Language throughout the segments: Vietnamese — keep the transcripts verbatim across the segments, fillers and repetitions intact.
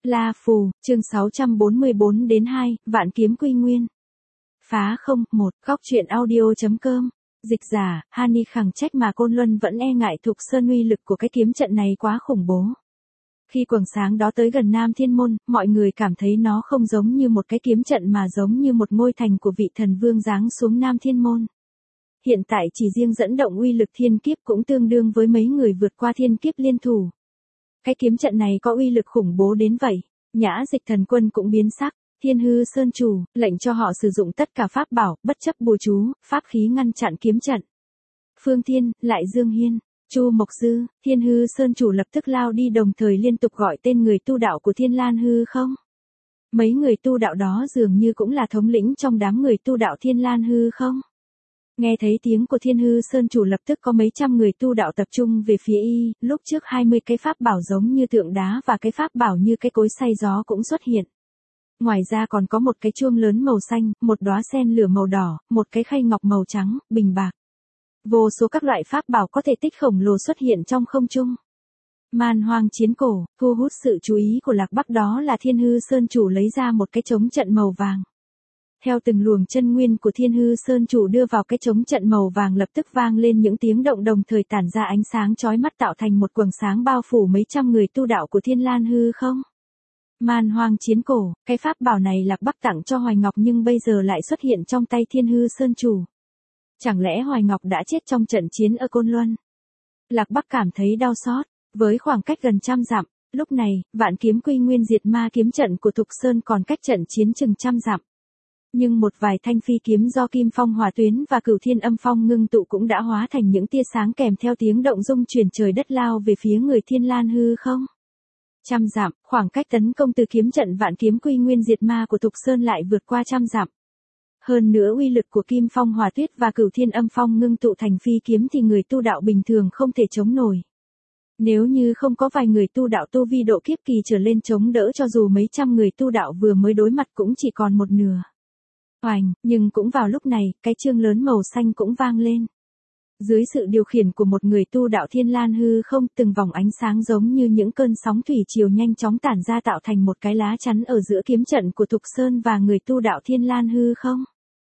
La Phù, chương sáu trăm bốn mươi bốn đến hai, Vạn Kiếm Quy Nguyên. Phá không, một, góc truyện audio.com. Dịch giả, Hani khẳng trách mà Côn Luân vẫn e ngại Thục Sơn uy lực của cái kiếm trận này quá khủng bố. Khi quầng sáng đó tới gần Nam Thiên Môn, mọi người cảm thấy nó không giống như một cái kiếm trận mà giống như một ngôi thành của vị thần vương giáng xuống Nam Thiên Môn. Hiện tại chỉ riêng dẫn động uy lực thiên kiếp cũng tương đương với mấy người vượt qua thiên kiếp liên thủ. Cái kiếm trận này có uy lực khủng bố đến vậy, Nhã Dịch Thần Quân cũng biến sắc. Thiên Hư Sơn Chủ lệnh cho họ sử dụng tất cả pháp bảo, bất chấp bùa chú, pháp khí ngăn chặn kiếm trận. Phương Thiên, lại Dương Hiên, Chu Mộc Dư, Thiên Hư Sơn Chủ lập tức lao đi, đồng thời liên tục gọi tên người tu đạo của Thiên Lan Hư không. Mấy người tu đạo đó dường như cũng là thống lĩnh trong đám người tu đạo Thiên Lan Hư không. Nghe thấy tiếng của Thiên Hư Sơn Chủ lập tức có mấy trăm người tu đạo tập trung về phía y, lúc trước hai mươi cái pháp bảo giống như tượng đá và cái pháp bảo như cái cối xay gió cũng xuất hiện. Ngoài ra còn có một cái chuông lớn màu xanh, một đóa sen lửa màu đỏ, một cái khay ngọc màu trắng, bình bạc. Vô số các loại pháp bảo có thể tích khổng lồ xuất hiện trong không trung. Man Hoang Chiến Cổ, thu hút sự chú ý của Lạc Bắc đó là Thiên Hư Sơn Chủ lấy ra một cái trống trận màu vàng. Theo từng luồng chân nguyên của Thiên Hư Sơn Chủ đưa vào cái trống trận màu vàng lập tức vang lên những tiếng động, đồng thời tản ra ánh sáng chói mắt tạo thành một quầng sáng bao phủ mấy trăm người tu đạo của Thiên Lan Hư không. Man Hoang Chiến Cổ, cái pháp bảo này Lạc Bắc tặng cho Hoài Ngọc nhưng bây giờ lại xuất hiện trong tay Thiên Hư Sơn Chủ. Chẳng lẽ Hoài Ngọc đã chết trong trận chiến ở Côn Luân? Lạc Bắc cảm thấy đau xót, với khoảng cách gần trăm dặm, lúc này, Vạn Kiếm Quy Nguyên diệt ma kiếm trận của Thục Sơn còn cách trận chiến chừng trăm dặm. Nhưng một vài thanh phi kiếm do Kim Phong Hỏa Tuyến và Cửu Thiên Âm Phong ngưng tụ cũng đã hóa thành những tia sáng kèm theo tiếng động rung chuyển trời đất lao về phía người Thiên Lan Hư không. Trăm dặm, khoảng cách tấn công từ kiếm trận Vạn Kiếm Quy Nguyên diệt ma của Thục Sơn lại vượt qua trăm dặm. Hơn nữa uy lực của Kim Phong Hỏa Tuyết và Cửu Thiên Âm Phong ngưng tụ thành phi kiếm thì người tu đạo bình thường không thể chống nổi. Nếu như không có vài người tu đạo tu vi độ kiếp kỳ trở lên chống đỡ, cho dù mấy trăm người tu đạo vừa mới đối mặt cũng chỉ còn một nửa. Oành, nhưng cũng vào lúc này, cái chuông lớn màu xanh cũng vang lên. Dưới sự điều khiển của một người tu đạo Thiên Lan Hư không, từng vòng ánh sáng giống như những cơn sóng thủy triều nhanh chóng tản ra tạo thành một cái lá chắn ở giữa kiếm trận của Thục Sơn và người tu đạo Thiên Lan Hư không.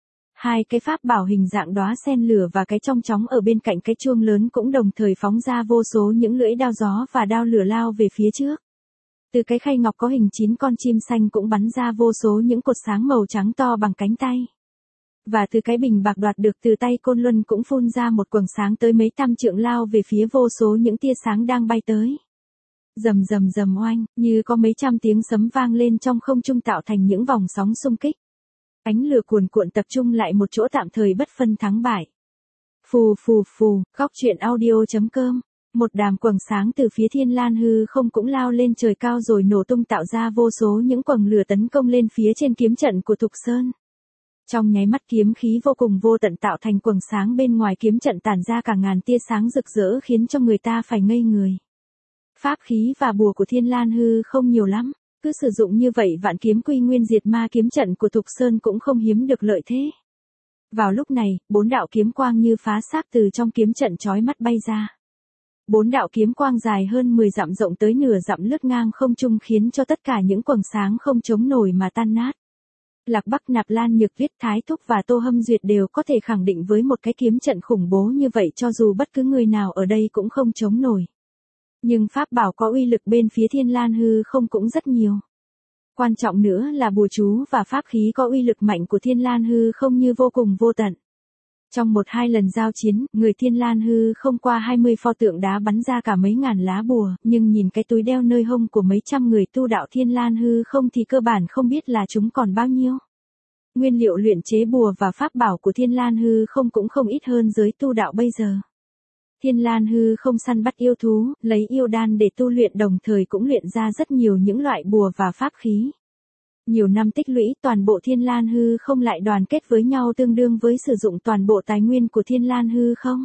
Hai cái pháp bảo hình dạng đóa sen lửa và cái trong chóng ở bên cạnh cái chuông lớn cũng đồng thời phóng ra vô số những lưỡi đao gió và đao lửa lao về phía trước. Từ cái khay ngọc có hình chín con chim xanh cũng bắn ra vô số những cột sáng màu trắng to bằng cánh tay. Và từ cái bình bạc đoạt được từ tay Côn Luân cũng phun ra một quầng sáng tới mấy trăm trượng lao về phía vô số những tia sáng đang bay tới. Rầm rầm rầm oanh, như có mấy trăm tiếng sấm vang lên trong không trung tạo thành những vòng sóng xung kích. Ánh lửa cuồn cuộn tập trung lại một chỗ tạm thời bất phân thắng bại. Phù phù phù, góc truyện audio.com. Một đám quầng sáng từ phía Thiên Lan Hư không cũng lao lên trời cao rồi nổ tung tạo ra vô số những quầng lửa tấn công lên phía trên kiếm trận của Thục Sơn. Trong nháy mắt kiếm khí vô cùng vô tận tạo thành quầng sáng bên ngoài kiếm trận tản ra cả ngàn tia sáng rực rỡ khiến cho người ta phải ngây người. Pháp khí và bùa của Thiên Lan Hư không nhiều lắm, cứ sử dụng như vậy Vạn Kiếm Quy Nguyên diệt ma kiếm trận của Thục Sơn cũng không hiếm được lợi thế. Vào lúc này, bốn đạo kiếm quang như phá xác từ trong kiếm trận chói mắt bay ra. Bốn đạo kiếm quang dài hơn mười dặm rộng tới nửa dặm lướt ngang không trung khiến cho tất cả những quầng sáng không chống nổi mà tan nát. Lạc Bắc, Nạp Lan Nhược Viết, Thái Thúc và Tô Hâm Duyệt đều có thể khẳng định với một cái kiếm trận khủng bố như vậy cho dù bất cứ người nào ở đây cũng không chống nổi. Nhưng pháp bảo có uy lực bên phía Thiên Lan Hư không cũng rất nhiều. Quan trọng nữa là bùa chú và pháp khí có uy lực mạnh của Thiên Lan Hư không như vô cùng vô tận. Trong một hai lần giao chiến, người Thiên Lan Hư không qua hai mươi pho tượng đá bắn ra cả mấy ngàn lá bùa, nhưng nhìn cái túi đeo nơi hông của mấy trăm người tu đạo Thiên Lan Hư không thì cơ bản không biết là chúng còn bao nhiêu. Nguyên liệu luyện chế bùa và pháp bảo của Thiên Lan Hư không cũng không ít hơn giới tu đạo bây giờ. Thiên Lan Hư không săn bắt yêu thú, lấy yêu đan để tu luyện, đồng thời cũng luyện ra rất nhiều những loại bùa và pháp khí. Nhiều năm tích lũy, toàn bộ Thiên Lan Hư không lại đoàn kết với nhau tương đương với sử dụng toàn bộ tài nguyên của Thiên Lan Hư không.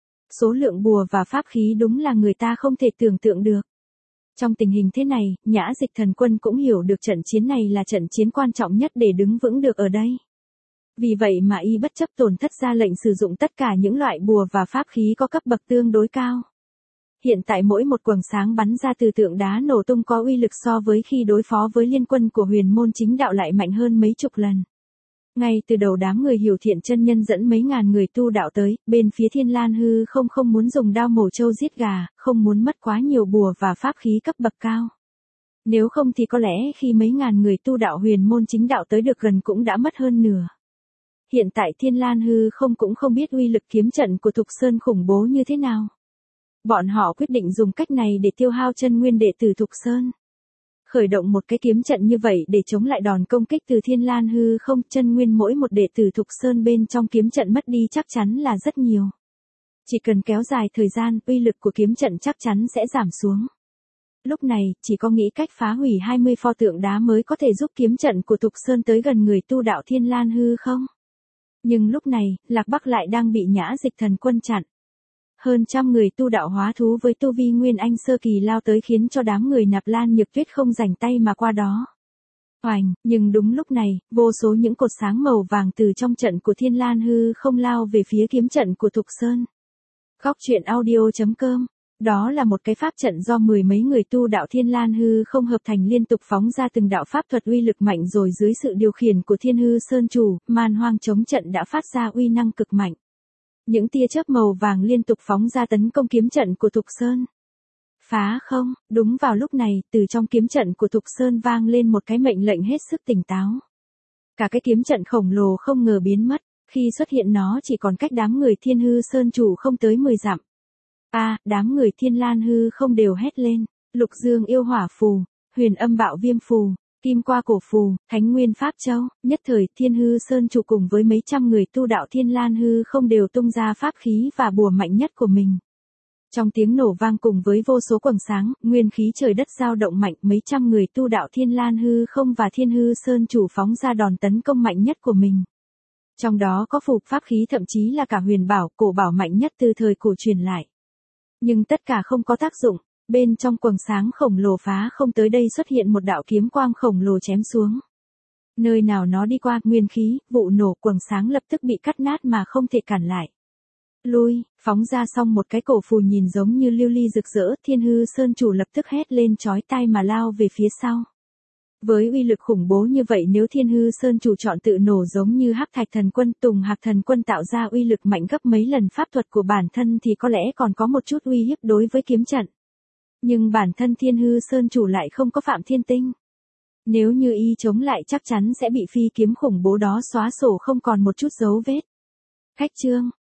Số lượng bùa và pháp khí đúng là người ta không thể tưởng tượng được. Trong tình hình thế này, Nhã Dịch Thần Quân cũng hiểu được trận chiến này là trận chiến quan trọng nhất để đứng vững được ở đây. Vì vậy mà y bất chấp tổn thất ra lệnh sử dụng tất cả những loại bùa và pháp khí có cấp bậc tương đối cao. hiện tại mỗi một quầng sáng bắn ra từ tượng đá nổ tung có uy lực so với khi đối phó với liên quân của huyền môn chính đạo lại mạnh hơn mấy chục lần. Ngay từ đầu đám người Hiểu Thiện chân nhân dẫn mấy ngàn người tu đạo tới, bên phía Thiên Lan hư không không muốn dùng đao mổ trâu giết gà, không muốn mất quá nhiều bùa và pháp khí cấp bậc cao. Nếu không thì có lẽ khi mấy ngàn người tu đạo huyền môn chính đạo tới được gần cũng đã mất hơn nửa. Hiện tại Thiên Lan hư không cũng không biết uy lực kiếm trận của Thục Sơn khủng bố như thế nào. Bọn họ quyết định dùng cách này để tiêu hao chân nguyên đệ tử Thục Sơn. Khởi động một cái kiếm trận như vậy để chống lại đòn công kích từ Thiên Lan hư không, chân nguyên mỗi một đệ tử Thục Sơn bên trong kiếm trận mất đi chắc chắn là rất nhiều. Chỉ cần kéo dài thời gian, uy lực của kiếm trận chắc chắn sẽ giảm xuống. Lúc này, chỉ có nghĩ cách phá hủy hai mươi pho tượng đá mới có thể giúp kiếm trận của Thục Sơn tới gần người tu đạo Thiên Lan hư không. Nhưng lúc này, Lạc Bắc lại đang bị Nhã Dịch Thần Quân chặn. Hơn trăm người tu đạo hóa thú với tu vi Nguyên Anh sơ kỳ lao tới khiến cho đám người Nạp Lan Nhược Tuyết không rảnh tay mà qua đó. Oành, nhưng đúng lúc này, vô số những cột sáng màu vàng từ trong trận của Thiên Lan hư không lao về phía kiếm trận của Thục Sơn. Góc truyện audio chấm com. Đó là một cái pháp trận do mười mấy người tu đạo Thiên Lan hư không hợp thành liên tục phóng ra từng đạo pháp thuật uy lực mạnh, rồi dưới sự điều khiển của Thiên Hư Sơn Chủ, Man Hoang chống trận đã phát ra uy năng cực mạnh. Những tia chớp màu vàng liên tục phóng ra tấn công kiếm trận của Thục Sơn. Phá không, đúng vào lúc này, từ trong kiếm trận của Thục Sơn vang lên một cái mệnh lệnh hết sức tỉnh táo. Cả cái kiếm trận khổng lồ không ngờ biến mất, khi xuất hiện nó chỉ còn cách đám người Thiên Hư Sơn Chủ không tới mười dặm. A, à, đám người Thiên Lan hư không đều hét lên, Lục Dương yêu hỏa phù, Huyền Âm Bạo Viêm phù, Kim Qua Cổ phù, Thánh Nguyên Pháp Châu, nhất thời Thiên Hư Sơn Chủ cùng với mấy trăm người tu đạo Thiên Lan hư không đều tung ra pháp khí và bùa mạnh nhất của mình. Trong tiếng nổ vang cùng với vô số quầng sáng, nguyên khí trời đất dao động mạnh, mấy trăm người tu đạo Thiên Lan hư không và Thiên Hư Sơn Chủ phóng ra đòn tấn công mạnh nhất của mình. Trong đó có phù pháp khí, thậm chí là cả huyền bảo, cổ bảo mạnh nhất từ thời cổ truyền lại. Nhưng tất cả không có tác dụng, bên trong quầng sáng khổng lồ phá không tới đây xuất hiện một đạo kiếm quang khổng lồ chém xuống. Nơi nào nó đi qua, nguyên khí, vụ nổ, quầng sáng lập tức bị cắt nát mà không thể cản lại. Lui, phóng ra xong một cái cổ phù nhìn giống như lưu ly rực rỡ, Thiên Hư Sơn Chủ lập tức hét lên chói tai mà lao về phía sau. Với uy lực khủng bố như vậy, nếu Thiên Hư Sơn Chủ chọn tự nổ giống như Hắc Thạch Thần Quân, Tùng Hạc Thần Quân tạo ra uy lực mạnh gấp mấy lần pháp thuật của bản thân thì có lẽ còn có một chút uy hiếp đối với kiếm trận. Nhưng bản thân Thiên Hư Sơn Chủ lại không có Phạm Thiên Tinh. Nếu như y chống lại chắc chắn sẽ bị phi kiếm khủng bố đó xóa sổ không còn một chút dấu vết. Khách chương,